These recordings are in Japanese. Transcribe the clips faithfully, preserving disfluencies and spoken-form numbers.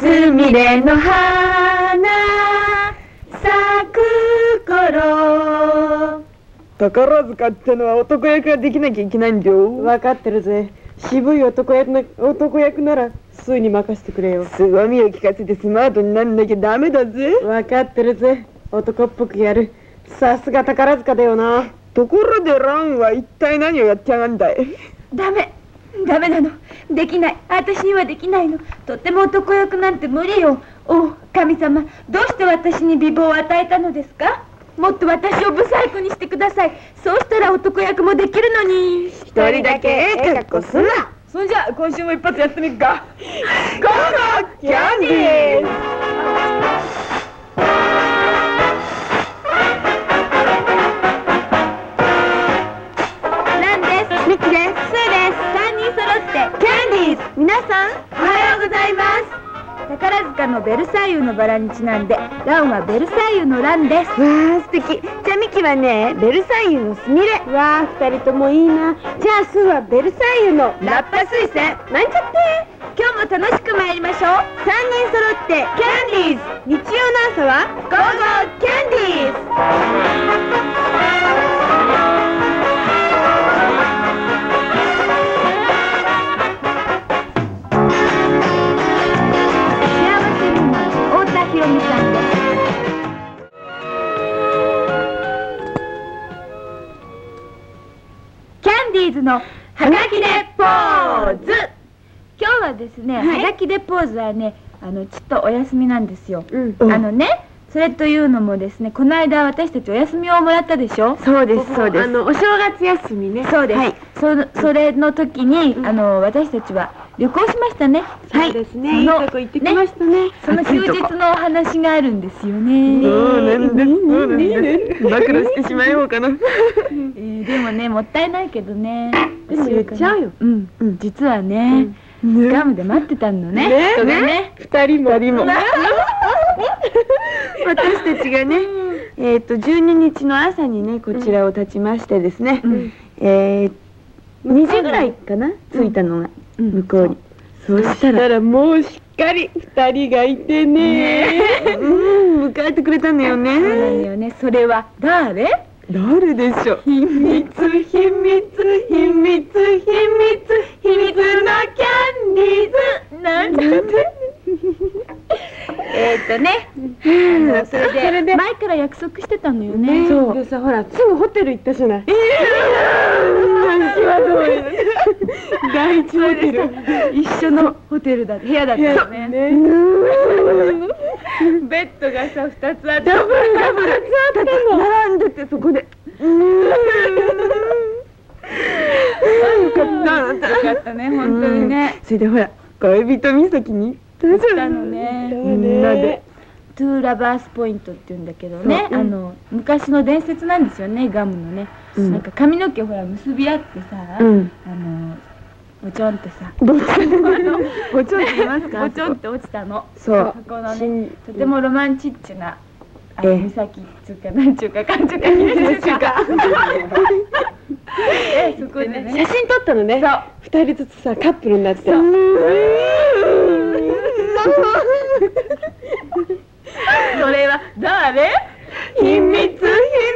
すみれの花咲く頃。 宝塚ってのは男役ができなきゃいけないんだよ。 分かってるぜ。渋い男役な男役ならスーに任せてくれよ。 凄みを聞かせてスマートになんなきゃダメだぜ。 分かってるぜ。男っぽくやる。さすが宝塚だよな。 ところでランは一体何をやってやがんだい。 ダメダメなの。できない。私にはできないの。とっても男役なんて無理よ。おう神様、どうして私に美貌を与えたのですか。もっと私をブサイクにしてください。そうしたら男役もできるのに。 一人だけええ格好すな。 それじゃあ今週も一発やってみっか。 ゴーゴーキャンディーズ。 ランです。ミキです。スーです。三人揃ってキャンディーズ。皆さんおはようございます。宝塚のベルサイユのバラにちなんで、ランはベルサイユのランです。 わあ素敵。じゃあミキはねベルサイユのスミレ。 わあ二人ともいいな。じゃあスーはベルサイユのラッパ推薦。 なんちゃって。 今日も楽しく参りましょう。さんにん揃ってキャンディーズ。 日曜の朝はゴーゴーキャンディーズ。ひろみさんです。キャンディーズのはがきでポーズ。今日はですね、はい、はがきでポーズはね、あのちょっとお休みなんですよ。うん、あのね、それというのもですね、この間私たちお休みをもらったでしょ。 そうですそうです。 あのお正月休みね。 そうです。はい、そそれの時に、うん、あの私たちは旅行しましたね。 はい。ですね。いいとこ行ってきましたね。 その休日のお話があるんですよね。 そうなんです。そうなんです。暴露してしまいようかな。 でもね、もったいないけどね。 でも言っちゃうよ。 うん。実はね、ガムで待ってたのね。人がね。 二人も。二人も。 私たちがね、えっとじゅうににちの朝にねこちらを立ちましてですね、えにじぐらいかな着いたのが向こうに。 そしたらもうしっかり二人がいてね。 うん迎えてくれたんだよね。 そうなんだよね。それは誰？ 誰でしょう。 秘密秘密秘密秘密秘密のキャンディーズ。 なんだってえっとね、あのそれで前から約束してたのよね。 そうでさ、ほらすぐホテル行ったじゃない。第一ホテル一緒のホテルだ部屋だったよね。ベッドがさ二つあって、 ダブルダブルつあったの。 並んでてそこで。よかった。 よかったね、本当にね。 それでほら恋人岬に行ったのね。 みんなで。 トゥーラバースポイントって言うんだけどね、あの昔の伝説なんですよね、ガムのね。なんか髪の毛ほら結び合ってさ、あのボチョンってさ、 ボチョンって言いますか？ ボチョンって落ちたの。 そう。 このね、とてもロマンチッチな岬っつうかなんちゅうかかんちゅうかひねちゅうか。え、そこでね、 写真撮ったのね。そう。二人ずつさカップルになって。 それは誰？ 秘密秘密秘密秘密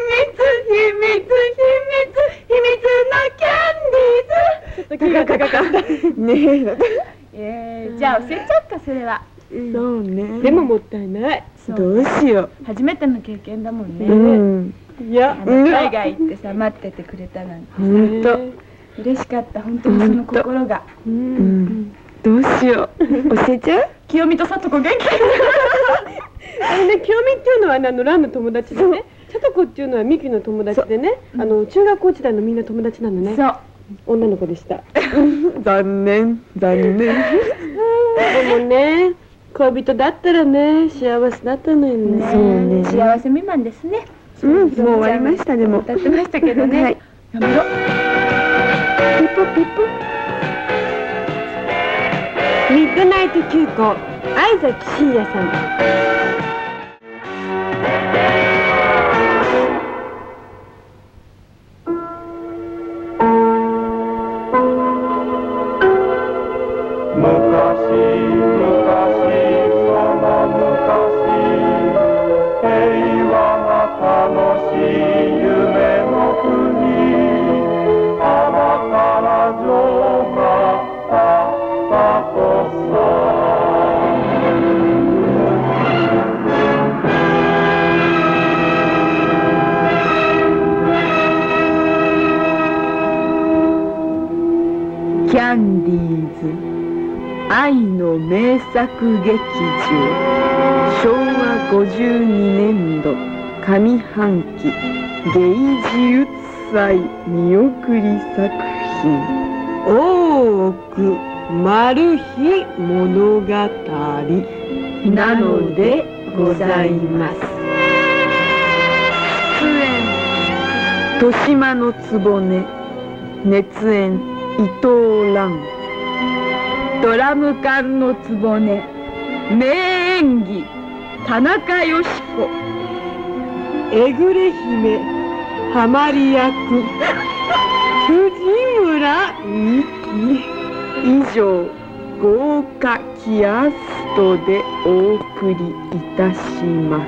秘密のキャンディーズ。ちょっと気がかかったねえ。じゃあ忘れちゃった。それはそうね。 でももったいない。 どうしよう。初めての経験だもんね。 いや海外行ってさ待っててくれたなんて本当嬉しかった。本当にその心が。 どうしよう。教えちゃう？ 清美とさとこ元気。 あのね、清美っていうのはあのランの友達でね、さとこっていうのはミキの友達でね、あの中学校時代のみんな友達なのね。そう。女の子でした。 残念残念。でもね、恋人だったらね幸せだったのよね。 そうね。幸せ未満ですね。 うん、もう終わりましたでも。 歌ってましたけどね。やめろ。 ピポピポ。ミッドナイト急行、相崎真也さん。 昔昔名作劇場しょうわごじゅうにねんど上半期芸術祭見送り作品大奥マル秘物語なのでございます。出演豊島の局熱演伊藤蘭ドラム缶の局名演技田中佳子えぐれ姫ハマり役藤村美希以上豪華キャストでお送りいたします。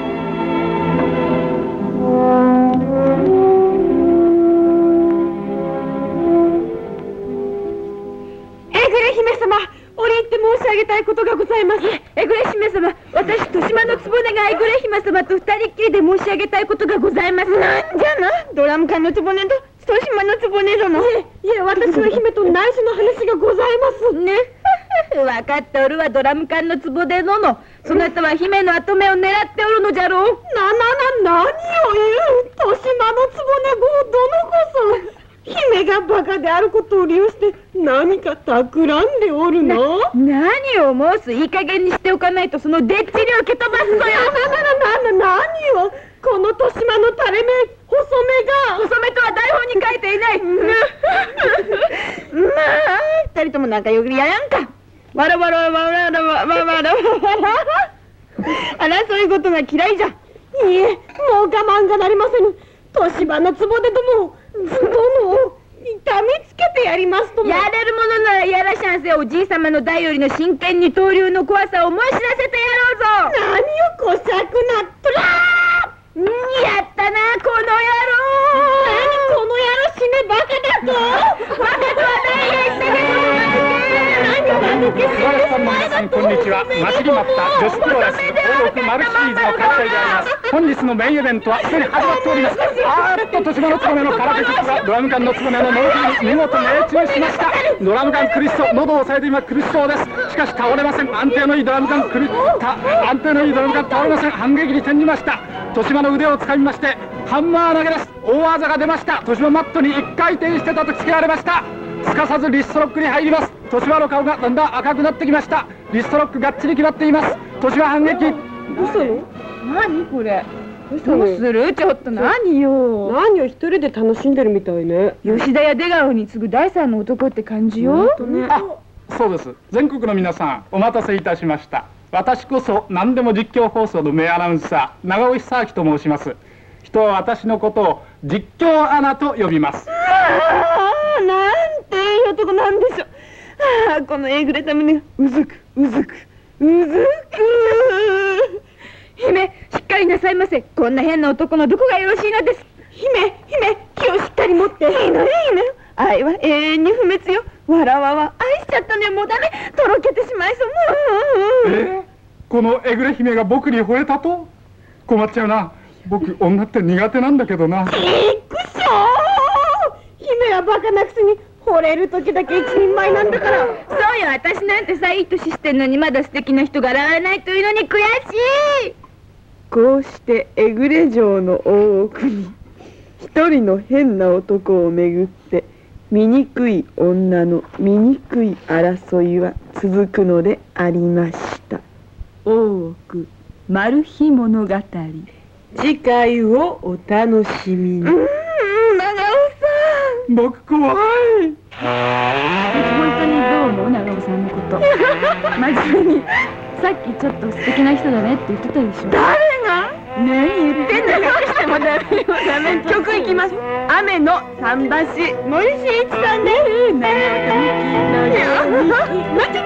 申し上げたいことがございます。 えぐれ姫様、私豊島の局がえぐれ姫様と二人っきりで申し上げたいことがございます。 なんじゃな、ドラム缶の局と豊島の局殿。 いえ、私は姫と内緒の話がございますね。分かっておるわ、ドラム缶の局殿のそなたは姫の跡目を狙っておるのじゃろう。 ななな、何を言う。豊島の局殿こそ姫がバカであることを利用して何か企んでおるの？ な、何を申す。いい加減にしておかないとそのでっちりを蹴飛ばすぞよ。な、な、 な、な、な、何を。この豊島の垂れ目細目が細目とは台本に書いていない。 まあ二人とも仲良くやらんか。わらわらわらわらわらわらわらあら、そういうことが嫌いじゃ。 いえ、もう我慢がなりませぬ。豊島のつぼでども殿を痛めつけてやりますとも。 やれるものならやらしゃんせ。おじい様の代よりの真剣二刀流の怖さを思い知らせてやろうぞ。 何をこしゃくなっとらー。やったな、この野郎。 何この野郎、死ねバカだと。 バカとはないや言ったけど。 お客さんの皆さん、こんにちは。待ちに待った女子プロレス大奥マルシリーズの開催であります。本日のメインイベントはすでに始まっております。あーっと豊島の局の空手術がドラム缶の局の喉に見事命中しました。ドラム缶苦しそう、喉を押さえて今苦しそうです。しかし倒れません。安定のいいドラム缶苦した安定のいいドラム缶倒れません。反撃に転じました。豊島の腕を掴みましてハンマー投げです。大技が出ました。豊島マットに一回転してたとつけられました。すかさずリストロックに入ります。豊島の顔がだんだん赤くなってきました。リストロックがっちり決まっています。豊島反撃。 どうしたの？ 何これ。 どうしたの？ どうする？ちょっと何よ。 何を一人で楽しんでるみたいね。 吉田や出川に次ぐ第三の男って感じよ。 あ、そうです。全国の皆さん、お待たせいたしました。私こそ何でも実況放送の名アナウンサー長尾久明と申します。人は私のことを実況アナと呼びます。 ああ、なんていい男なんでしょう。ああ、このえぐれた胸がうずくうずくうずく。 姫、しっかりなさいませ。こんな変な男のどこがよろしいのです。 姫、姫、気をしっかり持って。 いいのいいのよ。愛は永遠に不滅よ。わらわは愛しちゃったね。もうダメ、とろけてしまいそう。 え、このえぐれ姫が僕に惚れたと？困っちゃうな。僕女って苦手なんだけどな。 ちくしょう。姫はバカなくせに惚れる時だけ一人前なんだから。 そうよ、私なんてさ、いい年してんのにまだ素敵な人が現れないというのに悔しい。 こうしてえぐれ城の大奥に一人の変な男をめぐって醜い女の醜い争いは続くのでありました。大奥マル秘物語、 次回をお楽しみに。 うん、長尾さん。僕怖い。 本当にどう思う、長尾さんのこと。真面目にさっきちょっと素敵な人だねって言ってたでしょ。誰が？何言ってんだ。隠してもダメよ、ダメ。曲いきます。雨の桟橋、森進一さんです。長尾さん、ミキ、ミキ、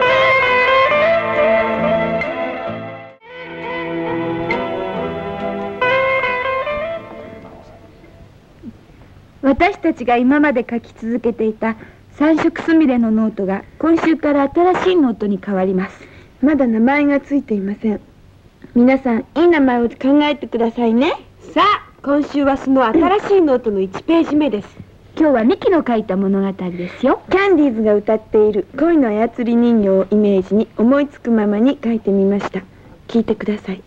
私たちが今まで書き続けていた三色すみれのノートが今週から新しいノートに変わります。 まだ名前がついていません。皆さん、いい名前を考えてくださいね。 さあ、今週はその新しいノートのいちページ目です。 今日はミキの書いた物語ですよ。 キャンディーズが歌っている恋の操り人形をイメージに思いつくままに書いてみました。聞いてください。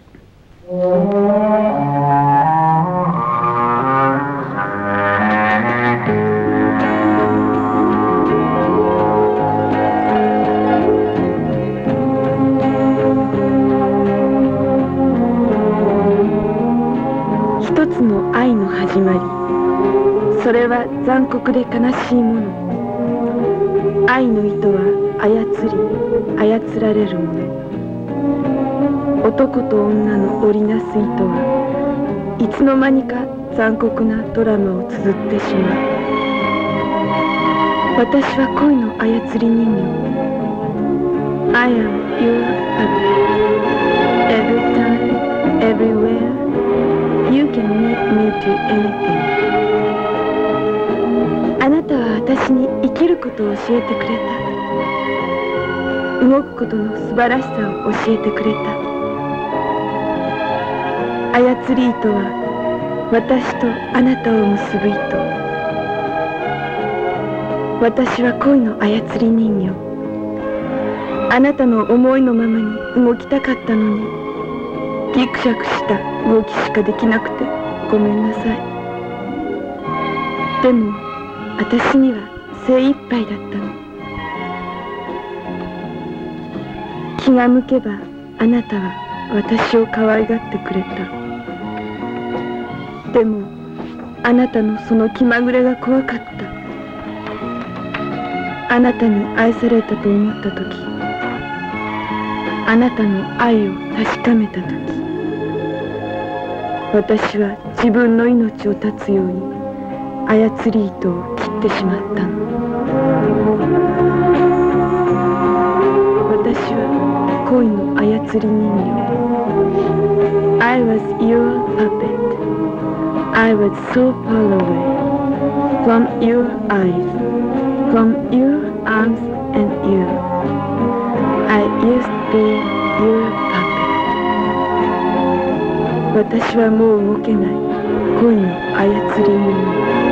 一つの愛の始まり、それは残酷で悲しいもの。愛の糸は操り操られるもの。男と女の織りなす糸はいつの間にか残酷なドラマを綴ってしまう。私は恋の操り人形。 I am your puppet. Every time, everywhere, you can make me do anything. あなたは私に生きることを教えてくれた。動くことの素晴らしさを教えてくれた。操り糸は私とあなたを結ぶ糸。私は恋の操り人形。あなたの思いのままに動きたかったのに、ギクシャクした動きしかできなくてごめんなさい。でも私には精一杯だったの。気が向けばあなたは私を可愛がってくれた。でもあなたのその気まぐれが怖かった。あなたに愛されたと思った時、あなたの愛を確かめた時、私は自分の命を絶つように操り糸を切ってしまったの。私は恋の操り人形。 I was your puppet. I was so far away from your eyes, from your arms and you. I used to be your puppet. 私はもう動けない恋の操り人形。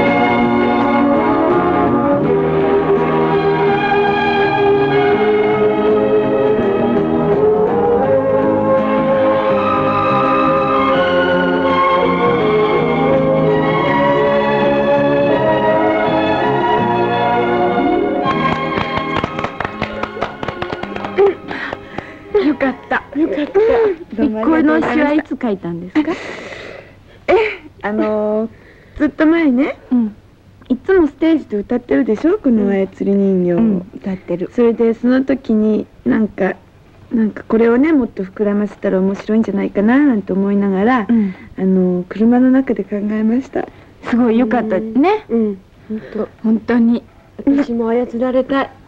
よかった。よかった。この詩はいつ書いたんですか？ え、あのー、ずっと前ね、うん、いつもステージで歌ってるでしょ、この操り人形を、うん、 歌ってる。 それでその時になんかなんかこれをねもっと膨らませたら面白いんじゃないかななんて思いながら、うん、あのー、車の中で考えました。 すごいよかったね。うん、本当本当に私も操られたい。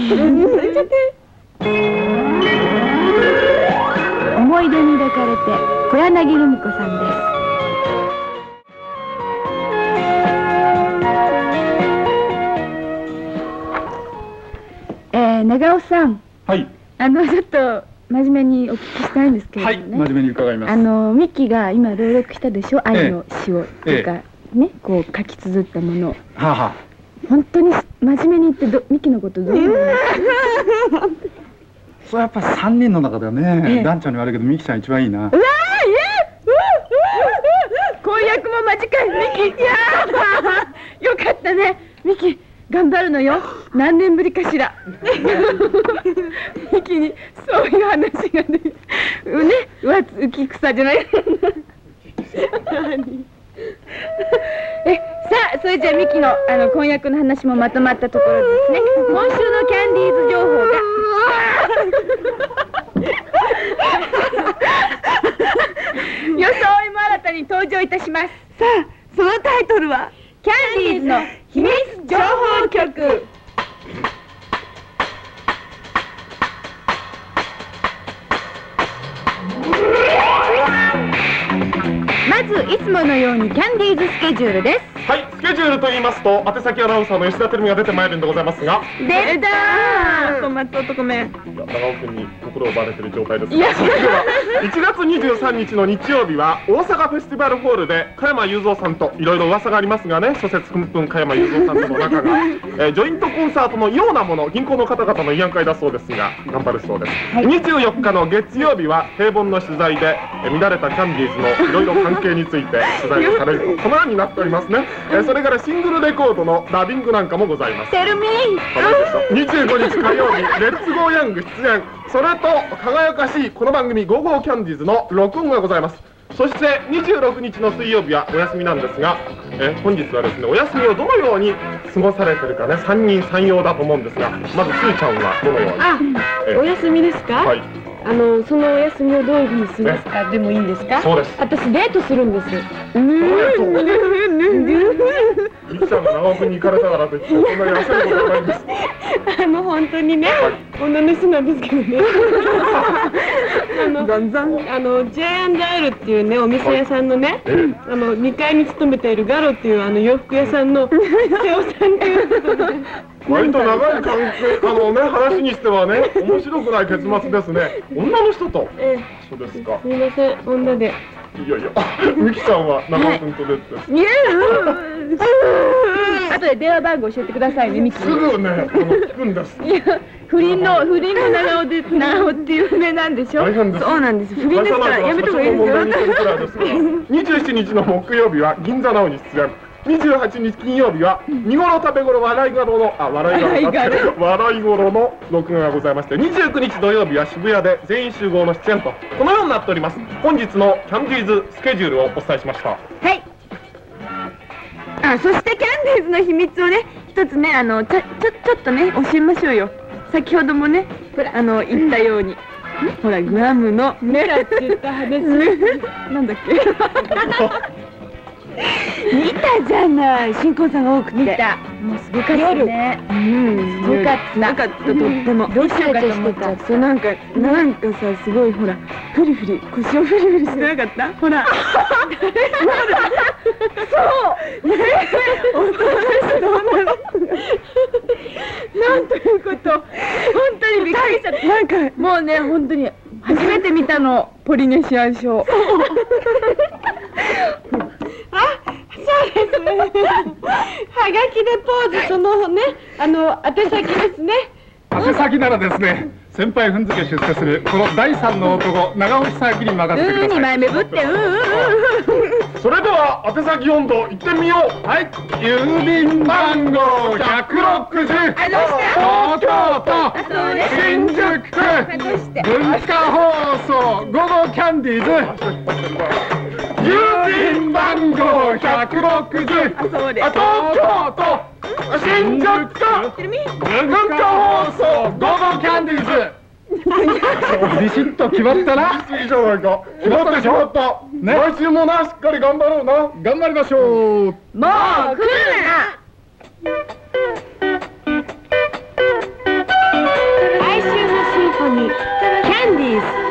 思い出に抱かれて小柳ルミ子さんです。えー、長尾さん、 はい、 あのちょっと真面目にお聞きしたいんですけれどもね、 はい、真面目に伺います。 あのミキが今朗読したでしょ、愛の詩を、ええ、とかね、こう書き綴ったもの。はあはあ、本当に真面目に言ってどミキのことどう思いますか？ それやっぱりさんにんの中ではね、ランちゃんに悪いけどミキちゃん一番いいな。うわー、イエー、婚約も間近いミキ。いやー、よかったねミキ、頑張るのよ。何年ぶりかしら。ミキにそういう話がね、うね、浮き草じゃない。え、さあ、それじゃあミキのあの婚約の話もまとまったところですね。今週のキャンディーズ情報が装いも新たに登場いたします。 さあ、そのタイトルはキャンディーズの秘密情報局。まずいつものようにキャンディーズスケジュールです。 はい、スケジュールと言いますと、宛先アナウンサーの吉田照美が出てまいるんでございますが、 出たー。小松男め。 長尾君に心を奪われている状態ですが、それではいちがつにじゅうさんにちの日曜日は大阪フェスティバルホールで加山雄三さんといろいろ噂がありますがね、諸説ふんふん加山雄三さんとの仲が、えー、ジョイントコンサートのようなもの、銀行の方々の慰安会だそうですが、頑張るそうです、はい、にじゅうよっかの月曜日は平凡の取材で、えー、乱れたキャンディーズのいろいろ関係について取材をされるとこのようになっておりますね、えー、それからシングルレコードのダビングなんかもございます。 テルミーにじゅうごにち火曜日レッツゴーヤング出演、それと輝かしいこの番組ゴーゴーキャンディーズの録音がございます。そしてにじゅうろくにちの水曜日はお休みなんですが、え本日はですね、お休みをどのように過ごされてるかね、さんにんさん様だと思うんですが、まずすーちゃんはどのように。 あ、えお休みですか。はい。あのそのお休みをどういうふうに過ごすかでもいいんですか。 そうです。 私デートするんです。 うん。いきちゃんが長尾君に行かれたからといってそんなに焦ることはないんです。 あの本当にね、女の人なんですけどね。あのあの ジェイアンドエル っていうねお店屋さんのね、あのにかいに勤めているガロっていうあの洋服屋さんの瀬尾さんっていうことで。 割と長い関係、あのね、話にしてはね、面白くない結末ですね。女の人と。ええ、そうですか。 すみません、女で。 いやいや、みきちゃんは長尾君とデートです。いや、 あとで電話番号教えてくださいね、みき。 すぐね、あの聞くんです。いや、 不倫の不倫の長尾で長尾っていう名なんでしょ。そうなんです。不倫ですからやめた方がいいですよ。 にじゅうしちにちの木曜日は銀座ナウに出演。にじゅうはちにち金曜日は見頃食べ頃笑い頃のあ笑い頃笑い頃の録画がございまして、にじゅうくにち土曜日は渋谷で全員集合の出演とこのようになっております。本日のキャンディーズスケジュールをお伝えしました。 はい。あ、そしてキャンディーズの秘密をね一つねあのちょちょちょっとね教えましょうよ。先ほどもねあの言ったように。ほらグアムのメラって言った話なんだっけ。見たじゃない、新婚さんが多くて。見た。もうすごかったね。うん、すごかった。なかったとっても。どうしようかと思っちゃって、なんかなんかさすごいほらフリフリ腰をフリフリしてなかった？ほら。そう。ねえ。なんということ。本当にびっくりした。なんかもうね本当に初めて見たのポリネシアンショー。あ、そうですね。はがきでポーズ、そのね、あの宛先ですね。 宛先ならですね、先輩踏んづけ出世するこのだいさんの男長尾久明に任せてください。 うん、にまいめぶって、うんうんうん。 それでは宛先温度いってみよう。 はい、郵便番号ひゃくろくじゅう、東京都新宿区文化放送午後キャンディーズ。郵便番号ひゃくろくじゅう、東京都新宿区文化放送午後キャンディーズ。ビシッと決まったな。 いいじゃないか。決まった決まった。来週もなしっかり頑張ろうな。 頑張りましょう。 もう来るな。来週のシンフォニーキャンディーズ。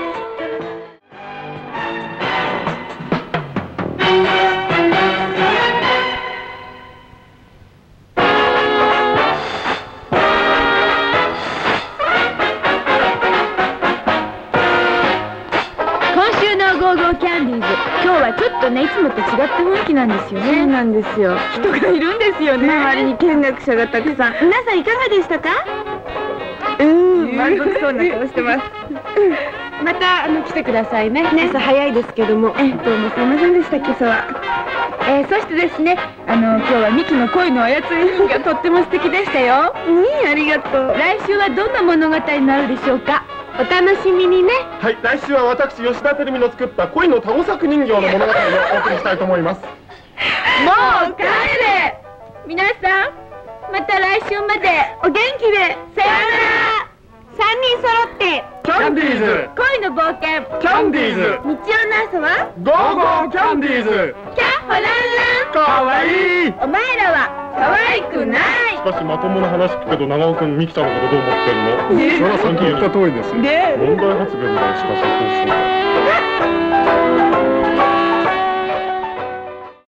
今日はちょっとねいつもと違った雰囲気なんですよね。そうなんですよ。人がいるんですよね。周りに見学者がたくさん。皆さんいかがでしたか？うん、満足そうな顔してます。またあの来てくださいね。朝早いですけども、えどうもすいませんでした今朝は。えー、そしてですね、あの今日はミキの恋の操り人がとっても素敵でしたよ。うん、ありがとう。来週はどんな物語になるでしょうか？お楽しみにね。 はい、来週は私吉田照美の作った恋の多語作人形の物語をお送りしたいと思います。もう帰れ。皆さんまた来週までお元気でさようなら。三人揃ってキャンディーズ恋の冒険キャンディーズ。 日曜の朝はゴーゴーキャンディーズ。 キャッホランラン。 かわいい。 お前らは可愛くない。 しかしまともな話聞くけど長尾君ミキちゃんのことどう思ってんの？それはさっき言った通りですよ。問題発言だよ。しかしそうそう。